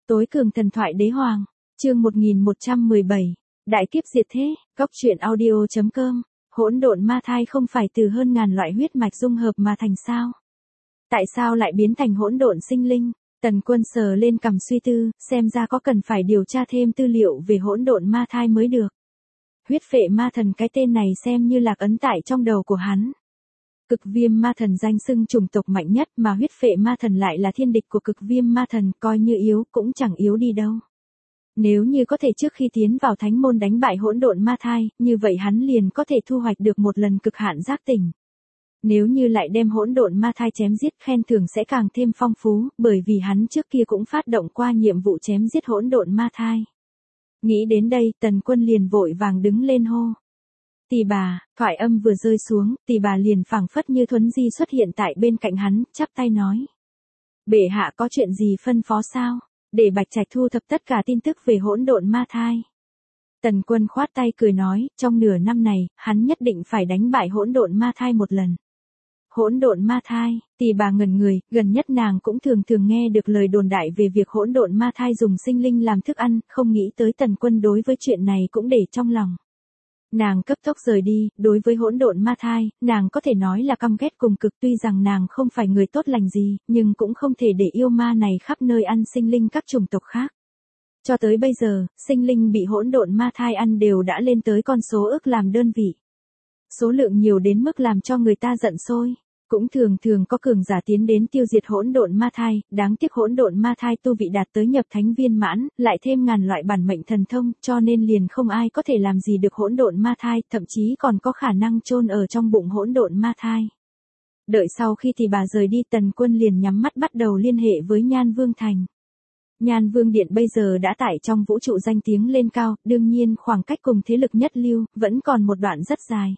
Tối cường thần thoại đế hoàng, chương 1117, đại kiếp diệt thế, góc truyện audio.com, hỗn độn ma thai không phải từ hơn ngàn loại huyết mạch dung hợp mà thành sao? Tại sao lại biến thành hỗn độn sinh linh? Tần Quân sờ lên cằm suy tư, xem ra có cần phải điều tra thêm tư liệu về hỗn độn ma thai mới được. Huyết phệ ma thần cái tên này xem như lạc ấn tại trong đầu của hắn. Cực viêm ma thần danh xưng chủng tộc mạnh nhất mà huyết phệ ma thần lại là thiên địch của cực viêm ma thần, coi như yếu cũng chẳng yếu đi đâu. Nếu như có thể trước khi tiến vào thánh môn đánh bại hỗn độn ma thai, như vậy hắn liền có thể thu hoạch được một lần cực hạn giác tỉnh. Nếu như lại đem hỗn độn ma thai chém giết, khen thưởng sẽ càng thêm phong phú, bởi vì hắn trước kia cũng phát động qua nhiệm vụ chém giết hỗn độn ma thai. Nghĩ đến đây, Tần Quân liền vội vàng đứng lên hô. Tỳ bà, thoại âm vừa rơi xuống, tỳ bà liền phảng phất như thuấn di xuất hiện tại bên cạnh hắn, chắp tay nói. Bệ hạ có chuyện gì phân phó sao? Để Bạch Trạch thu thập tất cả tin tức về hỗn độn ma thai. Tần Quân khoát tay cười nói, trong nửa năm này, hắn nhất định phải đánh bại hỗn độn ma thai một lần. Hỗn độn ma thai, tỳ bà ngẩn người, gần nhất nàng cũng thường nghe được lời đồn đại về việc hỗn độn ma thai dùng sinh linh làm thức ăn, không nghĩ tới Tần Quân đối với chuyện này cũng để trong lòng. Nàng cấp tốc rời đi, đối với hỗn độn ma thai, nàng có thể nói là căm ghét cùng cực, tuy rằng nàng không phải người tốt lành gì, nhưng cũng không thể để yêu ma này khắp nơi ăn sinh linh các chủng tộc khác. Cho tới bây giờ, sinh linh bị hỗn độn ma thai ăn đều đã lên tới con số ước làm đơn vị. Số lượng nhiều đến mức làm cho người ta giận sôi. Cũng thường có cường giả tiến đến tiêu diệt hỗn độn ma thai, đáng tiếc hỗn độn ma thai tu vị đạt tới nhập thánh viên mãn, lại thêm ngàn loại bản mệnh thần thông, cho nên liền không ai có thể làm gì được hỗn độn ma thai, thậm chí còn có khả năng chôn ở trong bụng hỗn độn ma thai. Đợi sau khi thì bà rời đi, Tần Quân liền nhắm mắt bắt đầu liên hệ với Nhan Vương Thành. Nhan Vương Điện bây giờ đã tải trong vũ trụ danh tiếng lên cao, đương nhiên khoảng cách cùng thế lực nhất lưu, vẫn còn một đoạn rất dài.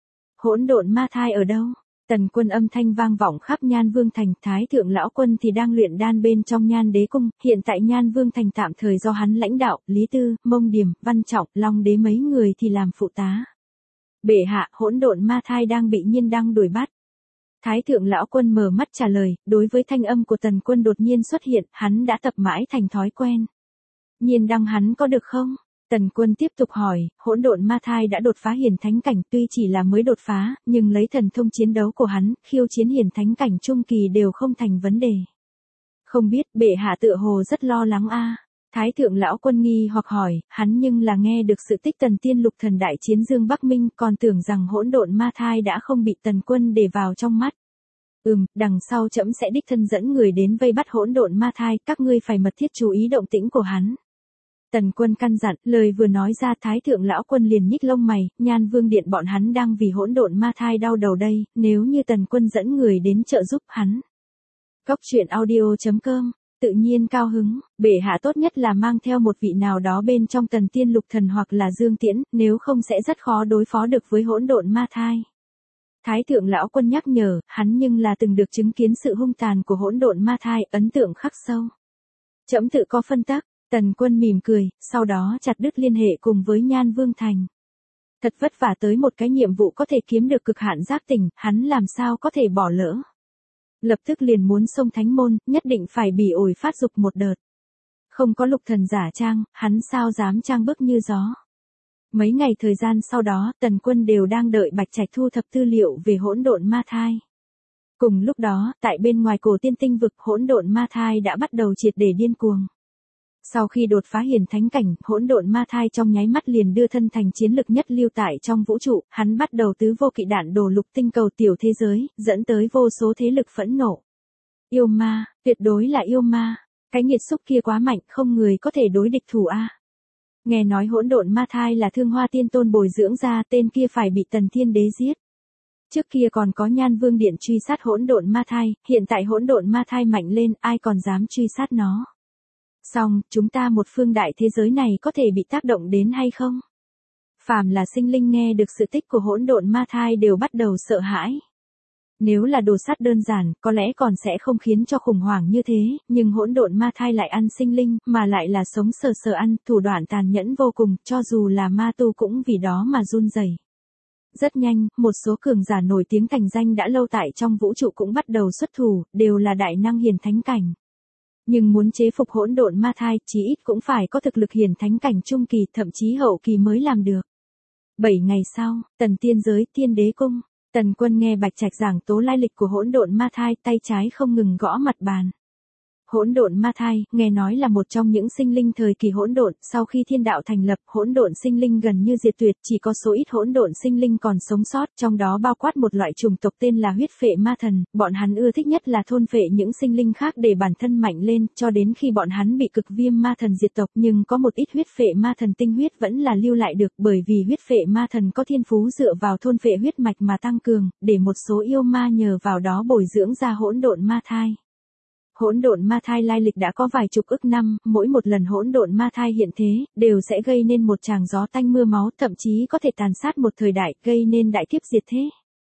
Hỗn độn ma thai ở đâu? Tần Quân âm thanh vang vọng khắp Nhan Vương Thành, Thái Thượng Lão Quân thì đang luyện đan bên trong Nhan Đế Cung, hiện tại Nhan Vương Thành tạm thời do hắn lãnh đạo, Lý Tư, Mông Điểm, Văn Trọng, Long Đế mấy người thì làm phụ tá. Bệ hạ, hỗn độn ma thai đang bị Nhiên Đăng đuổi bắt. Thái Thượng Lão Quân mở mắt trả lời, đối với thanh âm của Tần Quân đột nhiên xuất hiện, hắn đã tập mãi thành thói quen. Nhiên Đăng hắn có được không? Tần Quân tiếp tục hỏi, hỗn độn ma thai đã đột phá hiển thánh cảnh, tuy chỉ là mới đột phá, nhưng lấy thần thông chiến đấu của hắn, khiêu chiến hiển thánh cảnh trung kỳ đều không thành vấn đề. Không biết, bệ hạ tựa hồ rất lo lắng a. Thái Thượng Lão Quân nghi hoặc hỏi, hắn nhưng là nghe được sự tích Tần Tiên Lục Thần đại chiến Dương Bắc Minh, còn tưởng rằng hỗn độn ma thai đã không bị Tần Quân để vào trong mắt. Đằng sau trẫm sẽ đích thân dẫn người đến vây bắt hỗn độn ma thai, các ngươi phải mật thiết chú ý động tĩnh của hắn. Tần Quân căn dặn, lời vừa nói ra Thái Thượng Lão Quân liền nhích lông mày, Nhan Vương Điện bọn hắn đang vì hỗn độn ma thai đau đầu đây, nếu như Tần Quân dẫn người đến trợ giúp hắn. Góc truyện audio.com, tự nhiên cao hứng, bệ hạ tốt nhất là mang theo một vị nào đó bên trong Tần Tiên Lục Thần hoặc là Dương Tiễn, nếu không sẽ rất khó đối phó được với hỗn độn ma thai. Thái Thượng Lão Quân nhắc nhở, hắn nhưng là từng được chứng kiến sự hung tàn của hỗn độn ma thai, ấn tượng khắc sâu. Trẫm tự có phân tắc. Tần Quân mỉm cười, sau đó chặt đứt liên hệ cùng với Nhan Vương Thành. Thật vất vả tới một cái nhiệm vụ có thể kiếm được cực hạn giác tỉnh, hắn làm sao có thể bỏ lỡ. Lập tức liền muốn xông thánh môn, nhất định phải bỉ ổi phát dục một đợt. Không có Lục Thần giả trang, hắn sao dám trang bức như gió. Mấy ngày thời gian sau đó, Tần Quân đều đang đợi Bạch Trạch thu thập tư liệu về hỗn độn ma thai. Cùng lúc đó, tại bên ngoài Cổ Tiên Tinh vực, hỗn độn ma thai đã bắt đầu triệt để điên cuồng. Sau khi đột phá hiển thánh cảnh, hỗn độn ma thai trong nháy mắt liền đưa thân thành chiến lực nhất lưu tại trong vũ trụ, hắn bắt đầu tứ vô kỵ đạn đổ lục tinh cầu tiểu thế giới, dẫn tới vô số thế lực phẫn nộ. Yêu ma, tuyệt đối là yêu ma, cái nghiệt xúc kia quá mạnh, không người có thể đối địch thủ a. Nghe nói hỗn độn ma thai là Thương Hoa Tiên Tôn bồi dưỡng ra, tên kia phải bị Tần Thiên Đế giết. Trước kia còn có Nhan Vương Điện truy sát hỗn độn ma thai, hiện tại hỗn độn ma thai mạnh lên, ai còn dám truy sát nó. Xong, chúng ta một phương đại thế giới này có thể bị tác động đến hay không? Phàm là sinh linh nghe được sự tích của hỗn độn ma thai đều bắt đầu sợ hãi. Nếu là đồ sắt đơn giản, có lẽ còn sẽ không khiến cho khủng hoảng như thế, nhưng hỗn độn ma thai lại ăn sinh linh, mà lại là sống sờ sờ ăn, thủ đoạn tàn nhẫn vô cùng, cho dù là ma tu cũng vì đó mà run rẩy. Rất nhanh, một số cường giả nổi tiếng thành danh đã lâu tại trong vũ trụ cũng bắt đầu xuất thủ, đều là đại năng hiển thánh cảnh. Nhưng muốn chế phục hỗn độn ma thai, chí ít cũng phải có thực lực hiển thánh cảnh trung kỳ, thậm chí hậu kỳ mới làm được. 7 ngày sau, Tần Tiên giới, Tiên Đế cung, Tần Quân nghe Bạch Trạch giảng tố lai lịch của hỗn độn ma thai, tay trái không ngừng gõ mặt bàn. Hỗn độn ma thai, nghe nói là một trong những sinh linh thời kỳ hỗn độn, sau khi thiên đạo thành lập, hỗn độn sinh linh gần như diệt tuyệt, chỉ có số ít hỗn độn sinh linh còn sống sót, trong đó bao quát một loại chủng tộc tên là huyết phệ ma thần, bọn hắn ưa thích nhất là thôn phệ những sinh linh khác để bản thân mạnh lên, cho đến khi bọn hắn bị cực viêm ma thần diệt tộc, nhưng có một ít huyết phệ ma thần tinh huyết vẫn là lưu lại được, bởi vì huyết phệ ma thần có thiên phú dựa vào thôn phệ huyết mạch mà tăng cường, để một số yêu ma nhờ vào đó bồi dưỡng ra hỗn độn ma thai. Hỗn độn ma thai lai lịch đã có vài chục ức năm, mỗi một lần hỗn độn ma thai hiện thế, đều sẽ gây nên một tràng gió tanh mưa máu, thậm chí có thể tàn sát một thời đại, gây nên đại kiếp diệt thế.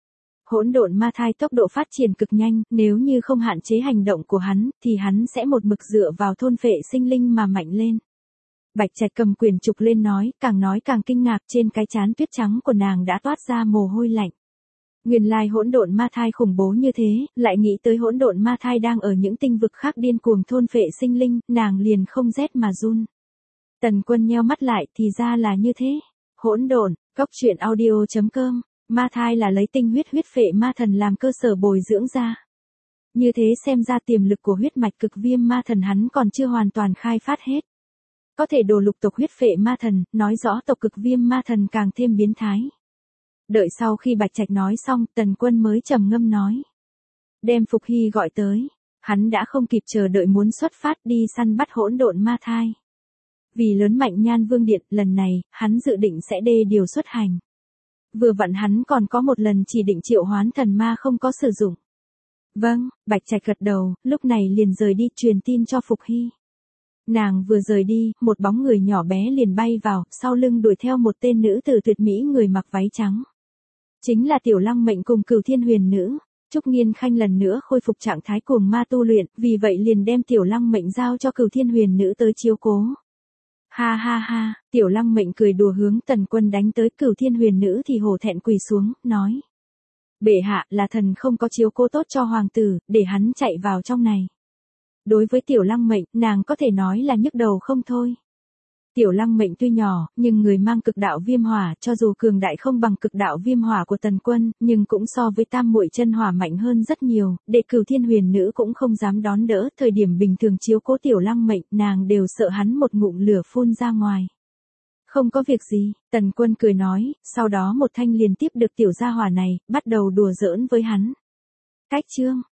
Hỗn độn ma thai tốc độ phát triển cực nhanh, nếu như không hạn chế hành động của hắn, thì hắn sẽ một mực dựa vào thôn phệ sinh linh mà mạnh lên. Bạch Trạch cầm quyển trục lên nói càng kinh ngạc, trên cái trán tuyết trắng của nàng đã toát ra mồ hôi lạnh. Nguyên lai hỗn độn ma thai khủng bố như thế, lại nghĩ tới hỗn độn ma thai đang ở những tinh vực khác điên cuồng thôn phệ sinh linh, nàng liền không rét mà run. Tần Quân nheo mắt lại, thì ra là như thế. Hỗn độn, truyện audio.com, ma thai là lấy tinh huyết huyết phệ ma thần làm cơ sở bồi dưỡng ra. Như thế xem ra tiềm lực của huyết mạch cực viêm ma thần hắn còn chưa hoàn toàn khai phát hết. Có thể đổ lục tộc huyết phệ ma thần, nói rõ tộc cực viêm ma thần càng thêm biến thái. Đợi sau khi Bạch Trạch nói xong, Tần Quân mới trầm ngâm nói. Đem Phục Hy gọi tới. Hắn đã không kịp chờ đợi muốn xuất phát đi săn bắt hỗn độn ma thai. Vì lớn mạnh Nhan Vương Điện, lần này, hắn dự định sẽ điều xuất hành. Vừa vặn hắn còn có một lần chỉ định triệu hoán thần ma không có sử dụng. Vâng, Bạch Trạch gật đầu, lúc này liền rời đi truyền tin cho Phục Hy. Nàng vừa rời đi, một bóng người nhỏ bé liền bay vào, sau lưng đuổi theo một tên nữ tử tuyệt mỹ người mặc váy trắng. Chính là Tiểu Lăng Mệnh cùng Cửu Thiên Huyền Nữ. Trúc Nghiên Khanh lần nữa khôi phục trạng thái cuồng ma tu luyện, vì vậy liền đem Tiểu Lăng Mệnh giao cho Cửu Thiên Huyền Nữ tới chiếu cố. Ha ha ha, Tiểu Lăng Mệnh cười đùa hướng Tần Quân đánh tới, Cửu Thiên Huyền Nữ thì hổ thẹn quỳ xuống, nói. Bệ hạ, là thần không có chiếu cố tốt cho hoàng tử, để hắn chạy vào trong này. Đối với Tiểu Lăng Mệnh, nàng có thể nói là nhức đầu không thôi. Tiểu Lăng Mệnh tuy nhỏ, nhưng người mang cực đạo viêm hỏa, cho dù cường đại không bằng cực đạo viêm hỏa của Tần Quân, nhưng cũng so với tam muội chân hỏa mạnh hơn rất nhiều, để Cửu Thiên Huyền Nữ cũng không dám đón đỡ, thời điểm bình thường chiếu cố Tiểu Lăng Mệnh, nàng đều sợ hắn một ngụm lửa phun ra ngoài. Không có việc gì, Tần Quân cười nói, sau đó một thanh liền tiếp được tiểu gia hỏa này, bắt đầu đùa giỡn với hắn. Cách chương